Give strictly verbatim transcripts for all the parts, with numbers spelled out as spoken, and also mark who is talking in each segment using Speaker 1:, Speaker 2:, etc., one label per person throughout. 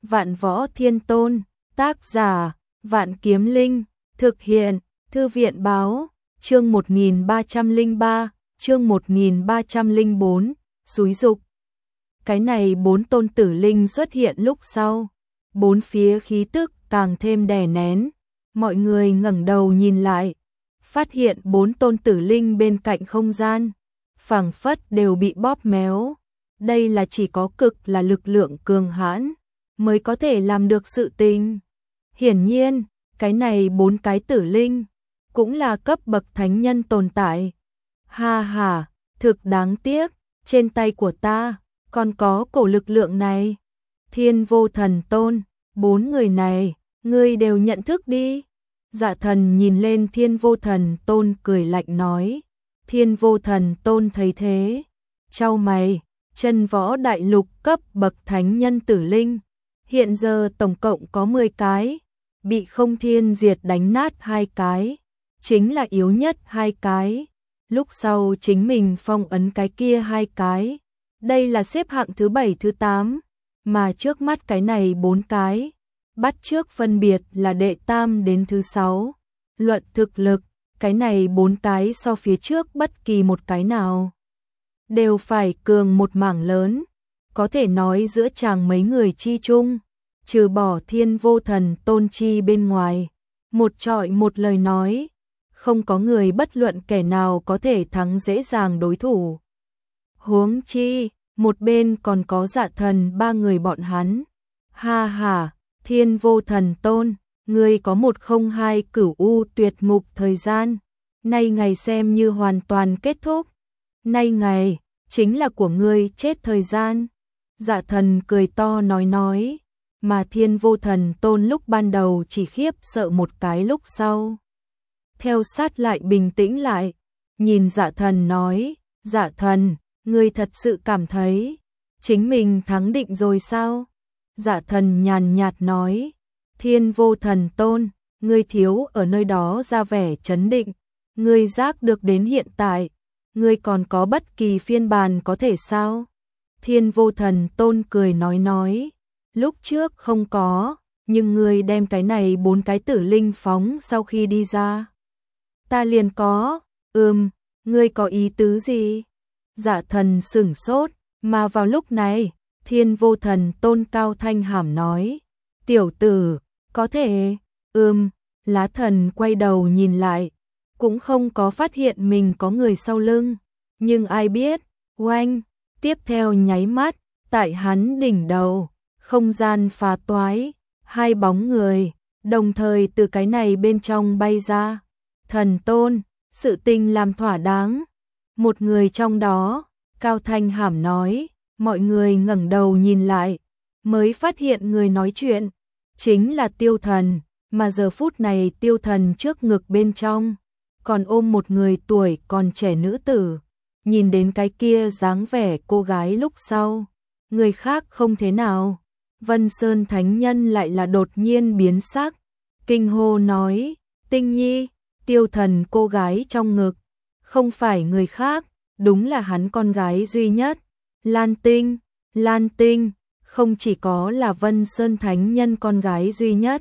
Speaker 1: Vạn Võ Thiên Tôn, tác giả, Vạn Kiếm Linh, thực hiện, Thư viện báo, chương một nghìn ba trăm lẻ ba, chương một nghìn ba trăm lẻ bốn, xúi dục. Cái này bốn tôn tử linh xuất hiện lúc sau, bốn phía khí tức càng thêm đè nén, mọi người ngẩng đầu nhìn lại, phát hiện bốn tôn tử linh bên cạnh không gian, phảng phất đều bị bóp méo. Đây là chỉ có cực là lực lượng cường hãn mới có thể làm được sự tình. Hiển nhiên, cái này bốn cái tử linh cũng là cấp bậc thánh nhân tồn tại. Ha ha, thực đáng tiếc, trên tay của ta còn có cổ lực lượng này. Thiên Vô Thần Tôn, bốn người này, ngươi đều nhận thức đi. Dạ Thần nhìn lên Thiên Vô Thần Tôn cười lạnh nói. Thiên Vô Thần Tôn thấy thế, chau mày, chân võ đại lục cấp bậc thánh nhân tử linh, hiện giờ tổng cộng có mười cái, bị Không Thiên Diệt đánh nát hai cái, chính là yếu nhất hai cái, lúc sau chính mình phong ấn cái kia hai cái, đây là xếp hạng thứ bảy thứ tám, mà trước mắt cái này bốn cái, bắt trước phân biệt là đệ tam đến thứ sáu, luận thực lực, cái này bốn cái so phía trước bất kỳ một cái nào đều phải cường một mảng lớn, có thể nói giữa chàng mấy người chi chung, trừ bỏ Thiên Vô Thần Tôn chi bên ngoài, một trọi một lời nói, không có người bất luận kẻ nào có thể thắng dễ dàng đối thủ. Huống chi, một bên còn có Dạ Thần ba người bọn hắn. Ha ha, Thiên Vô Thần Tôn, ngươi có một không hai cửu u tuyệt ngục thời gian, nay ngày xem như hoàn toàn kết thúc. Nay ngày, chính là của ngươi chết thời gian. Dạ Thần cười to nói nói, mà Thiên Vô Thần Tôn lúc ban đầu chỉ khiếp sợ một cái lúc sau. Theo sát lại bình tĩnh lại, nhìn Dạ Thần nói, Dạ Thần, ngươi thật sự cảm thấy, chính mình thắng định rồi sao? Dạ Thần nhàn nhạt nói, Thiên Vô Thần Tôn, ngươi thiếu ở nơi đó ra vẻ chấn định, ngươi giác được đến hiện tại, ngươi còn có bất kỳ phiên bản có thể sao? Thiên Vô Thần Tôn cười nói nói, lúc trước không có, nhưng ngươi đem cái này bốn cái tử linh phóng sau khi đi ra. Ta liền có, ừm, ngươi có ý tứ gì? Dạ Thần sửng sốt, mà vào lúc này, Thiên Vô Thần Tôn cao thanh hàm nói, tiểu tử, có thể, ừm, Lá Thần quay đầu nhìn lại, cũng không có phát hiện mình có người sau lưng, nhưng ai biết, oanh, tiếp theo nháy mắt, tại hắn đỉnh đầu, không gian phá toái, hai bóng người, đồng thời từ cái này bên trong bay ra. Thần Tôn, sự tình làm thỏa đáng. Một người trong đó, cao thanh hàm nói, mọi người ngẩng đầu nhìn lại, mới phát hiện người nói chuyện, chính là Tiêu Thần, mà giờ phút này Tiêu Thần trước ngực bên trong, còn ôm một người tuổi còn trẻ nữ tử, nhìn đến cái kia dáng vẻ cô gái lúc sau, người khác không thế nào, Vân Sơn Thánh Nhân lại là đột nhiên biến sắc, kinh hô nói, Tinh Nhi, Tiêu Thần cô gái trong ngực, không phải người khác, đúng là hắn con gái duy nhất, Lan Tinh, Lan Tinh, không chỉ có là Vân Sơn Thánh Nhân con gái duy nhất,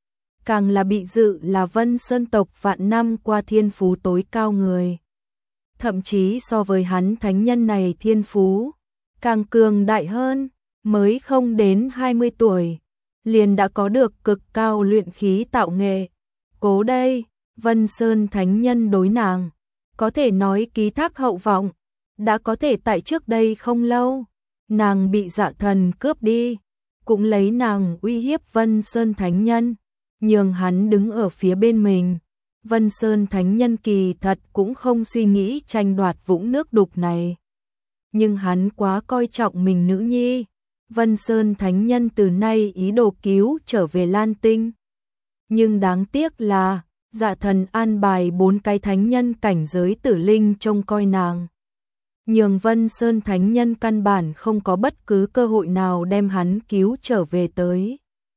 Speaker 1: càng là bị dự là Vân Sơn tộc vạn năm qua thiên phú tối cao người. Thậm chí so với hắn thánh nhân này thiên phú, càng cường đại hơn, mới không đến hai mươi tuổi, liền đã có được cực cao luyện khí tạo nghệ. Cố đây, Vân Sơn Thánh Nhân đối nàng, có thể nói ký thác hậu vọng, đã có thể tại trước đây không lâu, nàng bị Dạ Thần cướp đi, cũng lấy nàng uy hiếp Vân Sơn Thánh Nhân, nhường hắn đứng ở phía bên mình. Vân Sơn Thánh Nhân kỳ thật cũng không suy nghĩ tranh đoạt vũng nước đục này. Nhưng hắn quá coi trọng mình nữ nhi. Vân Sơn Thánh Nhân từ nay ý đồ cứu trở về Lan Tinh. Nhưng đáng tiếc là, Dạ Thần an bài bốn cái thánh nhân cảnh giới tử linh trông coi nàng. Nhường Vân Sơn Thánh Nhân căn bản không có bất cứ cơ hội nào đem hắn cứu trở về tới.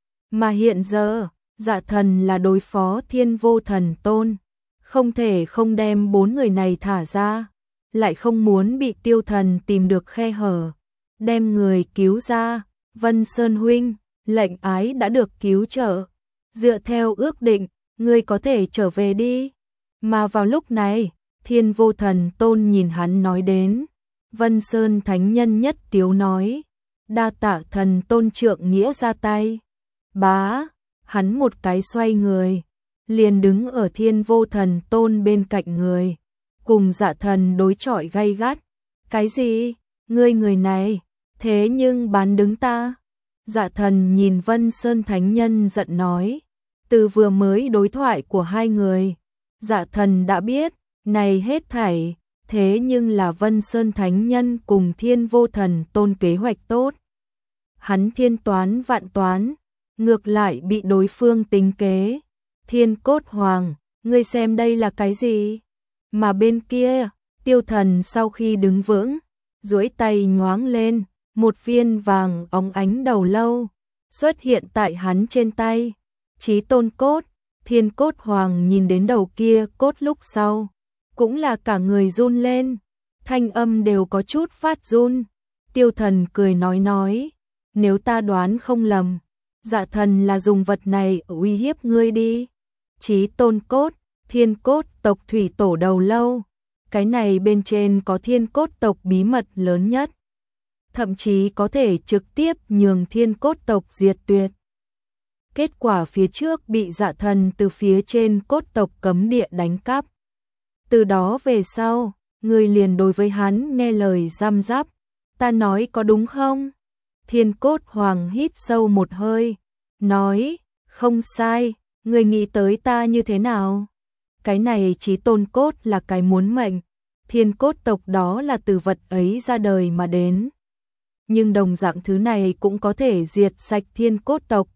Speaker 1: Mà hiện giờ, Dạ Thần là đối phó Thiên Vô Thần Tôn, không thể không đem bốn người này thả ra, lại không muốn bị Tiêu Thần tìm được khe hở, đem người cứu ra. Vân Sơn huynh, lệnh ái đã được cứu trợ. Dựa theo ước định, ngươi có thể trở về đi. Mà vào lúc này, Thiên Vô Thần Tôn nhìn hắn nói đến. Vân Sơn Thánh Nhân nhất tiếu nói. Đa tạ thần tôn trượng nghĩa ra tay. Bá, hắn một cái xoay người, liền đứng ở Thiên Vô Thần Tôn bên cạnh người, cùng Dạ Thần đối chọi gay gắt. Cái gì? Ngươi người này, thế nhưng bán đứng ta? Dạ Thần nhìn Vân Sơn Thánh Nhân giận nói. Từ vừa mới đối thoại của hai người, Dạ Thần đã biết, này hết thảy, thế nhưng là Vân Sơn Thánh Nhân cùng Thiên Vô Thần Tôn kế hoạch tốt. Hắn thiên toán vạn toán, ngược lại bị đối phương tính kế. Thiên Cốt Hoàng, ngươi xem đây là cái gì? Mà bên kia, Tiêu Thần sau khi đứng vững, duỗi tay nhoáng lên, một viên vàng óng ánh đầu lâu xuất hiện tại hắn trên tay. Chí tôn cốt, Thiên Cốt Hoàng nhìn đến đầu kia cốt lúc sau, cũng là cả người run lên, thanh âm đều có chút phát run. Tiêu Thần cười nói nói, nếu ta đoán không lầm, Dạ Thần là dùng vật này uy hiếp ngươi đi. Chí tôn cốt, Thiên Cốt tộc thủy tổ đầu lâu, cái này bên trên có Thiên Cốt tộc bí mật lớn nhất, thậm chí có thể trực tiếp nhường Thiên Cốt tộc diệt tuyệt. Kết quả phía trước bị Dạ Thần từ phía trên cốt tộc cấm địa đánh cắp. Từ đó về sau, người liền đối với hắn nghe lời răm rắp. Ta nói có đúng không? Thiên Cốt Hoàng hít sâu một hơi, nói, không sai, người nghĩ tới ta như thế nào? Cái này chí tôn cốt là cái muốn mệnh, Thiên Cốt tộc đó là từ vật ấy ra đời mà đến. Nhưng đồng dạng thứ này cũng có thể diệt sạch Thiên Cốt tộc.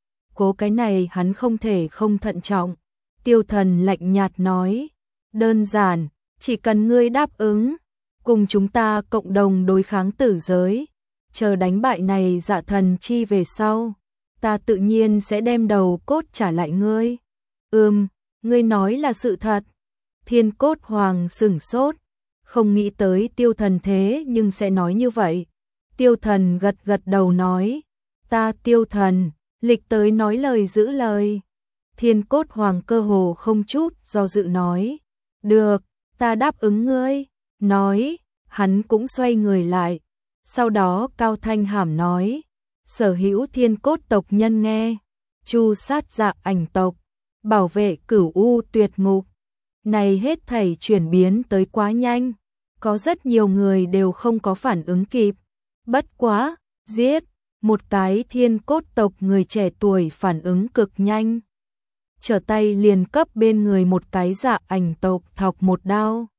Speaker 1: Cố cái này hắn không thể không thận trọng. Tiêu Thần lạnh nhạt nói, đơn giản, chỉ cần ngươi đáp ứng, cùng chúng ta cộng đồng đối kháng tử giới, chờ đánh bại này Dạ Thần chi về sau, ta tự nhiên sẽ đem đầu cốt trả lại ngươi. Ừm, ngươi nói là sự thật. Thiên Cốt Hoàng sửng sốt, không nghĩ tới Tiêu Thần thế nhưng sẽ nói như vậy. Tiêu Thần gật gật đầu nói, ta Tiêu Thần, lịch tới nói lời giữ lời. Thiên Cốt Hoàng cơ hồ không chút do dự nói, được, ta đáp ứng ngươi. Nói, hắn cũng xoay người lại, sau đó cao thanh hàm nói, sở hữu Thiên Cốt tộc nhân nghe, chu sát Dạ Ảnh tộc, bảo vệ Cửu U tuyệt ngục. Này hết thảy chuyển biến tới quá nhanh, có rất nhiều người đều không có phản ứng kịp. Bất quá, giết, một cái Thiên Cốt tộc người trẻ tuổi phản ứng cực nhanh. Trở tay liền cấp bên người một cái Dạ Ảnh tộc thọc một đao.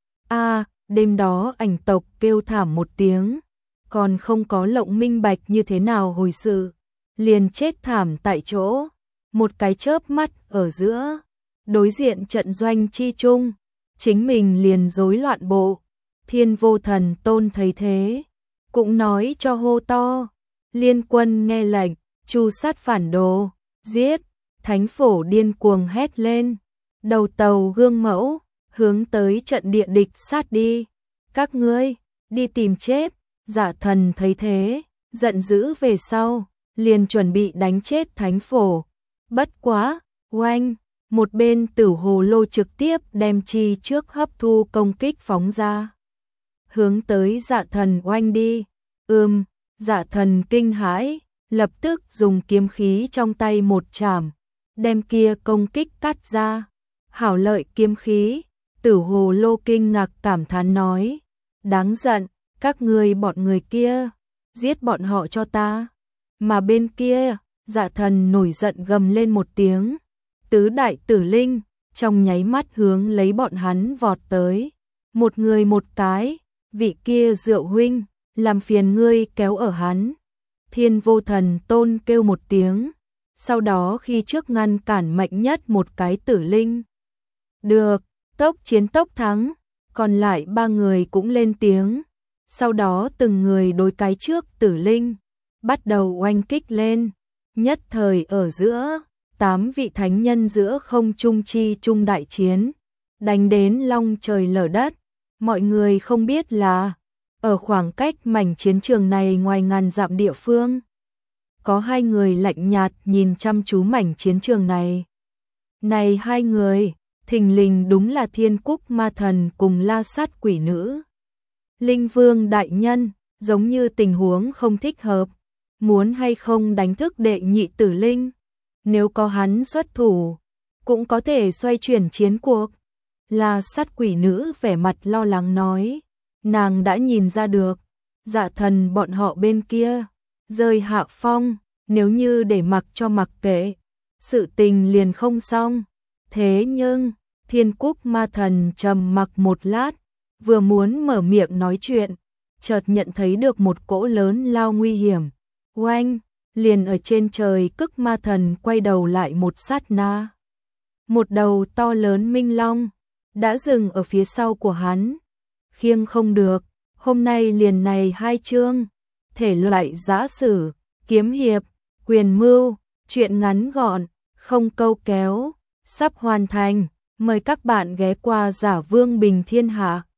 Speaker 1: A, đêm đó Ảnh tộc kêu thảm một tiếng, còn không có lộng minh bạch như thế nào hồi sự, liền chết thảm tại chỗ. Một cái chớp mắt ở giữa, đối diện trận doanh chi chung, chính mình liền rối loạn bộ. Thiên Vô Thần Tôn thấy thế, cũng nói cho hô to, liên quân nghe lệnh, chu sát phản đồ, giết. Thánh Phổ điên cuồng hét lên, đầu tàu gương mẫu, hướng tới trận địa địch sát đi. Các ngươi, đi tìm chết. Dạ Thần thấy thế, giận dữ về sau, liền chuẩn bị đánh chết Thánh Phổ. Bất quá, oanh, một bên Tử Hồ Lô trực tiếp đem chi trước hấp thu công kích phóng ra. Hướng tới Dạ Thần oanh đi. Ừm, Dạ Thần kinh hãi, lập tức dùng kiếm khí trong tay một chảm, đem kia công kích cắt ra. Hảo lợi kiếm khí. Tử Hồ Lô kinh ngạc cảm thán nói, đáng giận, các ngươi bọn người kia, giết bọn họ cho ta. Mà bên kia, Dạ Thần nổi giận gầm lên một tiếng, tứ đại tử linh, trong nháy mắt hướng lấy bọn hắn vọt tới. Một người một cái, vị kia Diệu huynh, làm phiền ngươi kéo ở hắn. Thiên Vô Thần Tôn kêu một tiếng, sau đó khi trước ngăn cản mạnh nhất một cái tử linh. Được, tốc chiến tốc thắng, còn lại ba người cũng lên tiếng. Sau đó từng người đối cái trước tử linh, bắt đầu oanh kích lên. Nhất thời ở giữa, tám vị thánh nhân giữa không trung chi trung đại chiến, đánh đến long trời lở đất. Mọi người không biết là, ở khoảng cách mảnh chiến trường này ngoài ngàn dặm địa phương, có hai người lạnh nhạt nhìn chăm chú mảnh chiến trường này. Này hai người, thình lình đúng là Thiên Cúc Ma Thần cùng La Sát Quỷ Nữ. Linh Vương đại nhân, giống như tình huống không thích hợp, muốn hay không đánh thức đệ nhị tử linh? Nếu có hắn xuất thủ, cũng có thể xoay chuyển chiến cuộc. La Sát Quỷ Nữ vẻ mặt lo lắng nói, nàng đã nhìn ra được, Dạ Thần bọn họ bên kia rơi hạ phong, nếu như để mặc cho mặc kệ, sự tình liền không xong. Thế nhưng, Thiên Cúc Ma Thần trầm mặc một lát, vừa muốn mở miệng nói chuyện, chợt nhận thấy được một cỗ lớn lao nguy hiểm. Oanh, liền ở trên trời Cức Ma Thần quay đầu lại một sát na. Một đầu to lớn minh long đã dừng ở phía sau của hắn. Khiêng không được, hôm nay liền này hai chương, thể loại giã sử, kiếm hiệp, quyền mưu, chuyện ngắn gọn, không câu kéo, sắp hoàn thành. Mời các bạn ghé qua Giả Vương Bình Thiên Hạ.